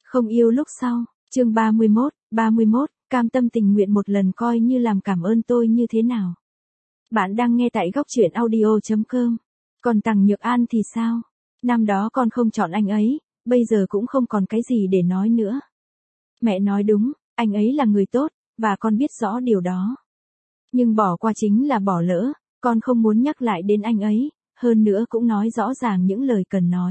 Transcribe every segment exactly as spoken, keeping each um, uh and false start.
Không yêu lúc sau, chương ba mươi mốt, ba mươi mốt, cam tâm tình nguyện một lần coi như làm cảm ơn tôi như thế nào. Bạn đang nghe tại góc truyện audio chấm com. Còn Tằng Nhược An thì sao? Năm đó con không chọn anh ấy, bây giờ cũng không còn cái gì để nói nữa. Mẹ nói đúng, anh ấy là người tốt, và con biết rõ điều đó. Nhưng bỏ qua chính là bỏ lỡ, con không muốn nhắc lại đến anh ấy, hơn nữa cũng nói rõ ràng những lời cần nói.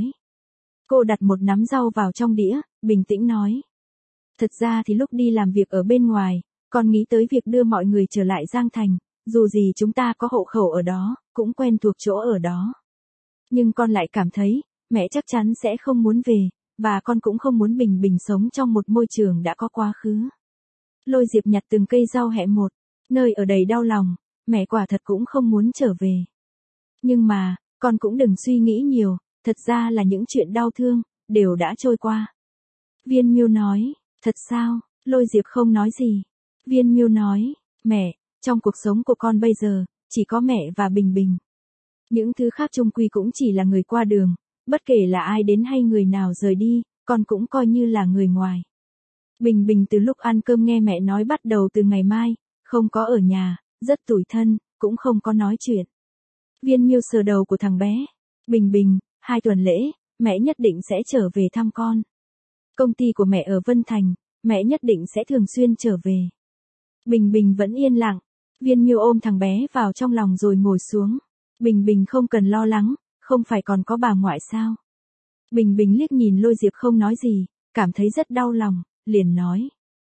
Cô đặt một nắm rau vào trong đĩa, bình tĩnh nói. Thật ra thì lúc đi làm việc ở bên ngoài, con nghĩ tới việc đưa mọi người trở lại Giang Thành, dù gì chúng ta có hộ khẩu ở đó, cũng quen thuộc chỗ ở đó. Nhưng con lại cảm thấy, mẹ chắc chắn sẽ không muốn về, và con cũng không muốn bình bình sống trong một môi trường đã có quá khứ. Lôi Diệp nhặt từng cây rau hẹ một, nơi ở đầy đau lòng, mẹ quả thật cũng không muốn trở về. Nhưng mà, con cũng đừng suy nghĩ nhiều, thật ra là những chuyện đau thương, đều đã trôi qua. Viên Miêu nói, thật sao? Lôi Diệp không nói gì. Viên Miêu nói, mẹ, trong cuộc sống của con bây giờ, chỉ có mẹ và Bình Bình. Những thứ khác chung quy cũng chỉ là người qua đường, bất kể là ai đến hay người nào rời đi, con cũng coi như là người ngoài. Bình Bình từ lúc ăn cơm nghe mẹ nói bắt đầu từ ngày mai, không có ở nhà, rất tủi thân, cũng không có nói chuyện. Viên Miêu sờ đầu của thằng bé. Bình Bình, hai tuần lễ, mẹ nhất định sẽ trở về thăm con. Công ty của mẹ ở Vân Thành, mẹ nhất định sẽ thường xuyên trở về. Bình Bình vẫn yên lặng. Viên Miêu ôm thằng bé vào trong lòng rồi ngồi xuống. Bình Bình không cần lo lắng, không phải còn có bà ngoại sao? Bình Bình liếc nhìn Lôi Diệp không nói gì, cảm thấy rất đau lòng, liền nói.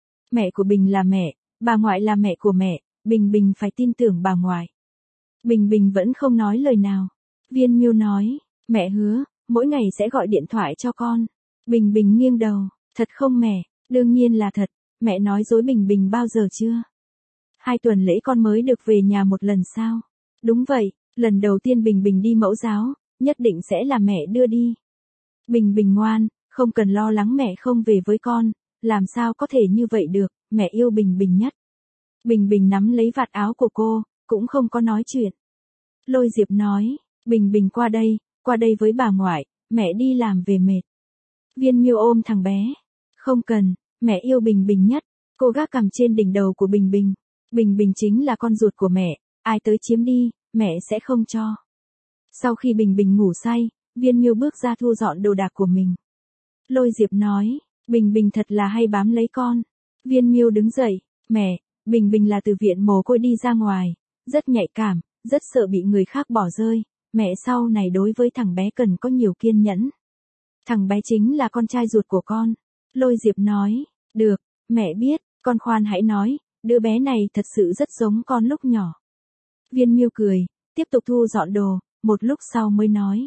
Mẹ của Bình là mẹ, bà ngoại là mẹ của mẹ, Bình Bình phải tin tưởng bà ngoại. Bình Bình vẫn không nói lời nào. Viên Miêu nói, mẹ hứa, mỗi ngày sẽ gọi điện thoại cho con. Bình Bình nghiêng đầu, thật không mẹ? Đương nhiên là thật, mẹ nói dối Bình Bình bao giờ chưa? Hai tuần lễ con mới được về nhà một lần sao? Đúng vậy, lần đầu tiên Bình Bình đi mẫu giáo, nhất định sẽ là mẹ đưa đi. Bình Bình ngoan, không cần lo lắng mẹ không về với con, làm sao có thể như vậy được, mẹ yêu Bình Bình nhất. Bình Bình nắm lấy vạt áo của cô, cũng không có nói chuyện. Lôi Diệp nói, Bình Bình qua đây, qua đây với bà ngoại, mẹ đi làm về mệt. Viên Miêu ôm thằng bé. Không cần, mẹ yêu Bình Bình nhất. Cô gác cằm trên đỉnh đầu của Bình Bình. Bình Bình chính là con ruột của mẹ, ai tới chiếm đi, mẹ sẽ không cho. Sau khi Bình Bình ngủ say, Viên Miêu bước ra thu dọn đồ đạc của mình. Lôi Diệp nói, Bình Bình thật là hay bám lấy con. Viên Miêu đứng dậy, mẹ, Bình Bình là từ viện mồ côi đi ra ngoài, rất nhạy cảm, rất sợ bị người khác bỏ rơi, mẹ sau này đối với thằng bé cần có nhiều kiên nhẫn. Thằng bé chính là con trai ruột của con. Lôi Diệp nói, được, mẹ biết, con khoan hãy nói, đứa bé này thật sự rất giống con lúc nhỏ. Viên Miêu cười, tiếp tục thu dọn đồ, một lúc sau mới nói.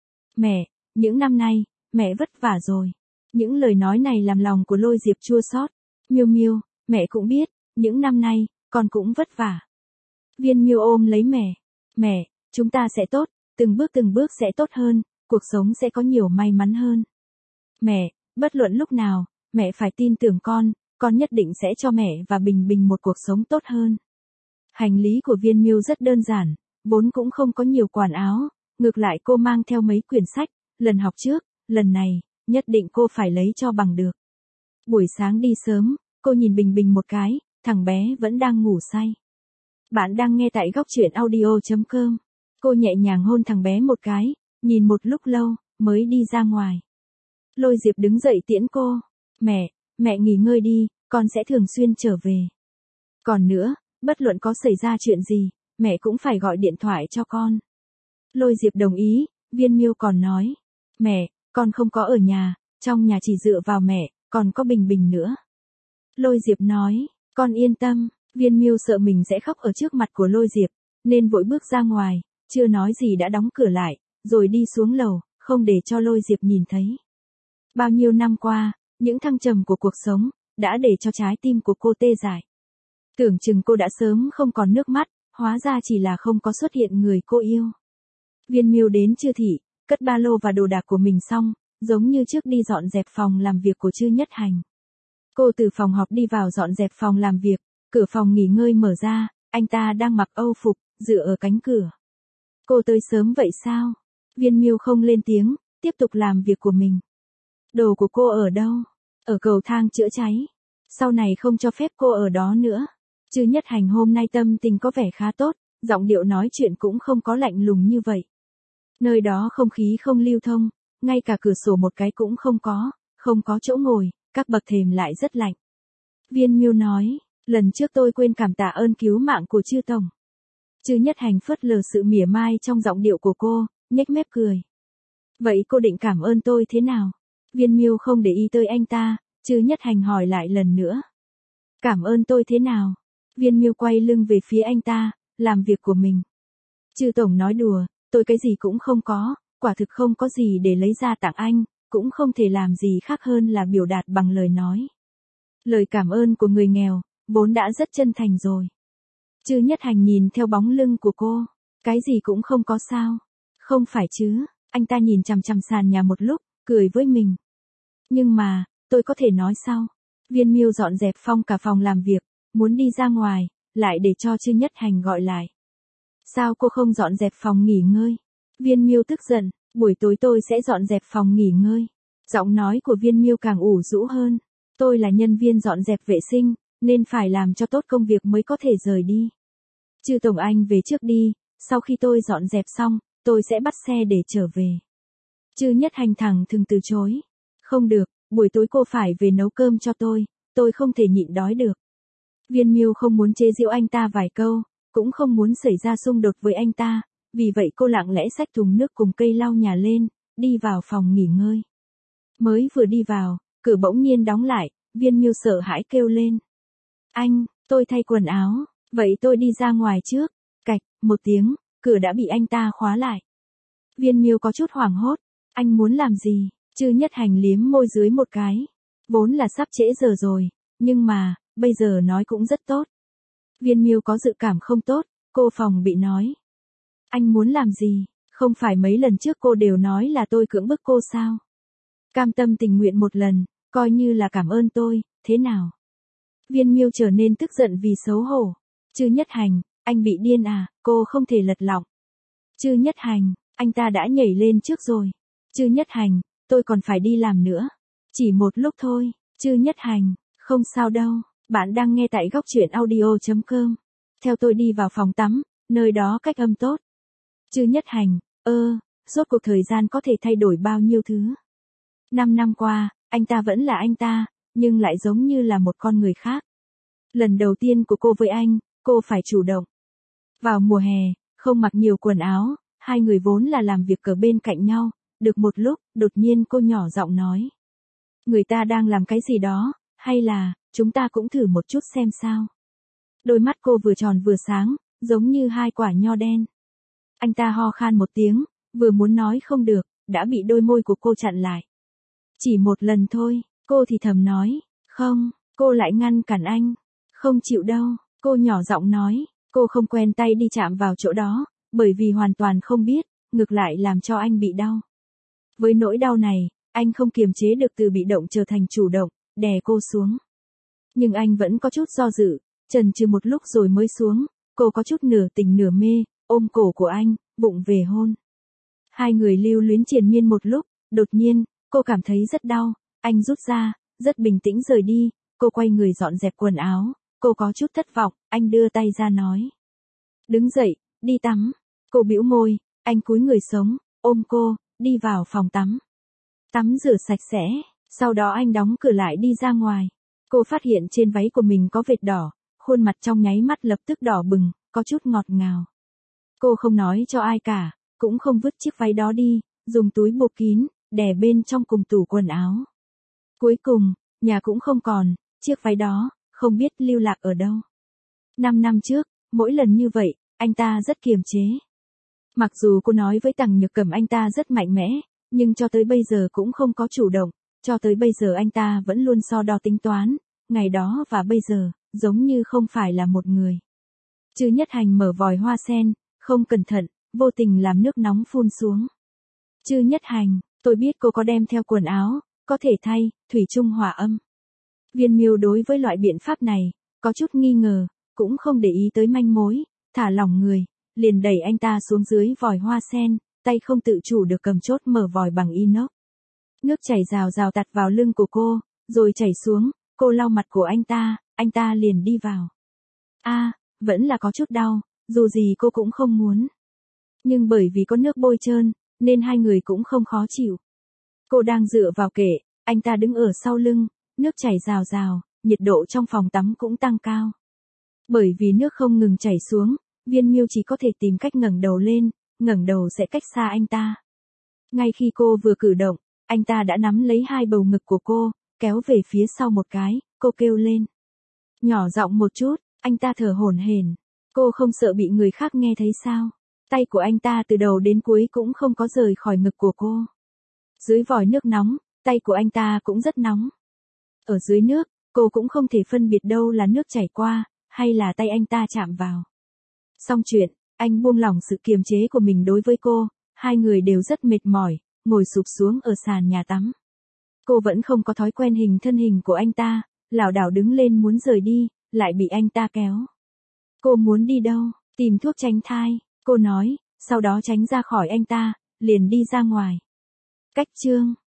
Mẹ, những năm nay, mẹ vất vả rồi. Những lời nói này làm lòng của Lôi Diệp chua xót. Miêu Miêu, mẹ cũng biết, những năm nay, con cũng vất vả. Viên Miêu ôm lấy mẹ. Mẹ, chúng ta sẽ tốt, từng bước từng bước sẽ tốt hơn, cuộc sống sẽ có nhiều may mắn hơn. Mẹ, bất luận lúc nào, mẹ phải tin tưởng con, con nhất định sẽ cho mẹ và Bình Bình một cuộc sống tốt hơn. Hành lý của Viên Miêu rất đơn giản, vốn cũng không có nhiều quần áo, ngược lại cô mang theo mấy quyển sách, lần học trước, lần này, nhất định cô phải lấy cho bằng được. Buổi sáng đi sớm, cô nhìn Bình Bình một cái, thằng bé vẫn đang ngủ say. Bạn đang nghe tại góc truyện audio chấm com. Cô nhẹ nhàng hôn thằng bé một cái, nhìn một lúc lâu, mới đi ra ngoài. Lôi Diệp đứng dậy tiễn cô. Mẹ, mẹ nghỉ ngơi đi, con sẽ thường xuyên trở về. Còn nữa, bất luận có xảy ra chuyện gì, mẹ cũng phải gọi điện thoại cho con. Lôi Diệp đồng ý, Viên Miêu còn nói. Mẹ, con không có ở nhà, trong nhà chỉ dựa vào mẹ, còn có Bình Bình nữa. Lôi Diệp nói, con yên tâm. Viên Miêu sợ mình sẽ khóc ở trước mặt của Lôi Diệp, nên vội bước ra ngoài, chưa nói gì đã đóng cửa lại, rồi đi xuống lầu, không để cho Lôi Diệp nhìn thấy. Bao nhiêu năm qua, những thăng trầm của cuộc sống, đã để cho trái tim của cô tê dại. Tưởng chừng cô đã sớm không còn nước mắt, hóa ra chỉ là không có xuất hiện người cô yêu. Viên Miêu đến Trư Thị, cất ba lô và đồ đạc của mình xong, giống như trước đi dọn dẹp phòng làm việc của Trư Nhất Hành. Cô từ phòng họp đi vào dọn dẹp phòng làm việc, cửa phòng nghỉ ngơi mở ra, anh ta đang mặc âu phục, dựa ở cánh cửa. Cô tới sớm vậy sao? Viên Miêu không lên tiếng, tiếp tục làm việc của mình. Đồ của cô ở đâu? Ở cầu thang chữa cháy. Sau này không cho phép cô ở đó nữa. Chư Nhất Hành hôm nay tâm tình có vẻ khá tốt, giọng điệu nói chuyện cũng không có lạnh lùng như vậy. Nơi đó không khí không lưu thông, ngay cả cửa sổ một cái cũng không có, không có chỗ ngồi, các bậc thềm lại rất lạnh. Viên Miêu nói, lần trước tôi quên cảm tạ ơn cứu mạng của chư tổng. Chư Nhất Hành phớt lờ sự mỉa mai trong giọng điệu của cô, nhếch mép cười. Vậy cô định cảm ơn tôi thế nào? Viên Miêu không để ý tới anh ta, Chư Nhất Hành hỏi lại lần nữa. Cảm ơn tôi thế nào? Viên Miêu quay lưng về phía anh ta, làm việc của mình. Chư tổng nói đùa, tôi cái gì cũng không có, quả thực không có gì để lấy ra tặng anh, cũng không thể làm gì khác hơn là biểu đạt bằng lời nói. Lời cảm ơn của người nghèo, vốn đã rất chân thành rồi. Chư Nhất Hành nhìn theo bóng lưng của cô, cái gì cũng không có sao. Không phải chứ, anh ta nhìn chằm chằm sàn nhà một lúc, cười với mình. Nhưng mà, tôi có thể nói sao? Viên Miêu dọn dẹp phong cả phòng làm việc, muốn đi ra ngoài, lại để cho Chư Nhất Hành gọi lại. Sao cô không dọn dẹp phòng nghỉ ngơi? Viên Miêu tức giận, buổi tối tôi sẽ dọn dẹp phòng nghỉ ngơi. Giọng nói của Viên Miêu càng ủ rũ hơn. Tôi là nhân viên dọn dẹp vệ sinh, nên phải làm cho tốt công việc mới có thể rời đi. Chư tổng anh về trước đi, sau khi tôi dọn dẹp xong, tôi sẽ bắt xe để trở về. Chư Nhất Hành thẳng thừng từ chối. Không được, buổi tối cô phải về nấu cơm cho tôi, tôi không thể nhịn đói được. Viên Miêu không muốn chế giễu anh ta vài câu, cũng không muốn xảy ra xung đột với anh ta, vì vậy cô lặng lẽ xách thùng nước cùng cây lau nhà lên, đi vào phòng nghỉ ngơi. Mới vừa đi vào, cửa bỗng nhiên đóng lại, Viên Miêu sợ hãi kêu lên. Anh, tôi thay quần áo, vậy tôi đi ra ngoài trước. Cạch, một tiếng, cửa đã bị anh ta khóa lại. Viên Miêu có chút hoảng hốt, anh muốn làm gì? Chư Nhất Hành liếm môi dưới một cái. Vốn là sắp trễ giờ rồi, nhưng mà, bây giờ nói cũng rất tốt. Viên Miêu có dự cảm không tốt, cô phòng bị nói. Anh muốn làm gì? Không phải mấy lần trước cô đều nói là tôi cưỡng bức cô sao? Cam tâm tình nguyện một lần, coi như là cảm ơn tôi, thế nào? Viên Miêu trở nên tức giận vì xấu hổ. Chư Nhất Hành, anh bị điên à, cô không thể lật lọng. Chư Nhất Hành, anh ta đã nhảy lên trước rồi. Chư Nhất Hành, tôi còn phải đi làm nữa. Chỉ một lúc thôi, Chư Nhất Hành, không sao đâu, bạn đang nghe tại góc truyện audio chấm com. Theo tôi đi vào phòng tắm, nơi đó cách âm tốt. Chư Nhất Hành, ơ, rốt cuộc thời gian có thể thay đổi bao nhiêu thứ. Năm năm qua, anh ta vẫn là anh ta, nhưng lại giống như là một con người khác. Lần đầu tiên của cô với anh, cô phải chủ động. Vào mùa hè, không mặc nhiều quần áo, hai người vốn là làm việc ở bên cạnh nhau, được một lúc, đột nhiên cô nhỏ giọng nói. Người ta đang làm cái gì đó, hay là, chúng ta cũng thử một chút xem sao. Đôi mắt cô vừa tròn vừa sáng, giống như hai quả nho đen. Anh ta ho khan một tiếng, vừa muốn nói không được, đã bị đôi môi của cô chặn lại. Chỉ một lần thôi, cô thì thầm nói, không, cô lại ngăn cản anh. Không chịu đâu, cô nhỏ giọng nói, cô không quen tay đi chạm vào chỗ đó, bởi vì hoàn toàn không biết, ngược lại làm cho anh bị đau. Với nỗi đau này, anh không kiềm chế được từ bị động trở thành chủ động, đè cô xuống. Nhưng anh vẫn có chút do dự, chần chừ một lúc rồi mới xuống, cô có chút nửa tỉnh nửa mê, ôm cổ của anh, bụng về hôn. Hai người lưu luyến triền miên một lúc, đột nhiên, cô cảm thấy rất đau, anh rút ra, rất bình tĩnh rời đi, cô quay người dọn dẹp quần áo, cô có chút thất vọng, anh đưa tay ra nói. Đứng dậy, đi tắm. Cô bĩu môi, anh cúi người sống, ôm cô, đi vào phòng tắm. Tắm rửa sạch sẽ, sau đó anh đóng cửa lại đi ra ngoài. Cô phát hiện trên váy của mình có vệt đỏ, khuôn mặt trong nháy mắt lập tức đỏ bừng, có chút ngọt ngào. Cô không nói cho ai cả, cũng không vứt chiếc váy đó đi, dùng túi buộc kín, đè bên trong cùng tủ quần áo. Cuối cùng, nhà cũng không còn, chiếc váy đó, không biết lưu lạc ở đâu. Năm năm trước, mỗi lần như vậy, anh ta rất kiềm chế. Mặc dù cô nói với Tằng Nhược Cẩm anh ta rất mạnh mẽ, nhưng cho tới bây giờ cũng không có chủ động, cho tới bây giờ anh ta vẫn luôn so đo tính toán, ngày đó và bây giờ, giống như không phải là một người. Chư Nhất Hành mở vòi hoa sen, không cẩn thận, vô tình làm nước nóng phun xuống. Chư Nhất Hành, tôi biết cô có đem theo quần áo, có thể thay, thủy chung hòa âm. Viên Miêu đối với loại biện pháp này, có chút nghi ngờ, cũng không để ý tới manh mối, thả lỏng người, liền đẩy anh ta xuống dưới vòi hoa sen, tay không tự chủ được cầm chốt mở vòi bằng inox. Nước chảy rào rào tạt vào lưng của cô, rồi chảy xuống, cô lau mặt của anh ta, anh ta liền đi vào. A, à, vẫn là có chút đau, dù gì cô cũng không muốn. Nhưng bởi vì có nước bôi trơn, nên hai người cũng không khó chịu. Cô đang dựa vào kệ, anh ta đứng ở sau lưng, nước chảy rào rào, nhiệt độ trong phòng tắm cũng tăng cao. Bởi vì nước không ngừng chảy xuống, Viên Miêu chỉ có thể tìm cách ngẩng đầu lên, ngẩng đầu sẽ cách xa anh ta. Ngay khi cô vừa cử động, anh ta đã nắm lấy hai bầu ngực của cô, kéo về phía sau một cái, cô kêu lên. Nhỏ giọng một chút, anh ta thở hổn hển. Cô không sợ bị người khác nghe thấy sao? Tay của anh ta từ đầu đến cuối cũng không có rời khỏi ngực của cô. Dưới vòi nước nóng, tay của anh ta cũng rất nóng. Ở dưới nước, cô cũng không thể phân biệt đâu là nước chảy qua, hay là tay anh ta chạm vào. Xong chuyện, anh buông lỏng sự kiềm chế của mình đối với cô, hai người đều rất mệt mỏi, ngồi sụp xuống ở sàn nhà tắm. Cô vẫn không có thói quen hình thân hình của anh ta, lảo đảo đứng lên muốn rời đi, lại bị anh ta kéo. Cô muốn đi đâu? Tìm thuốc tránh thai, cô nói, sau đó tránh ra khỏi anh ta, liền đi ra ngoài. Cách chương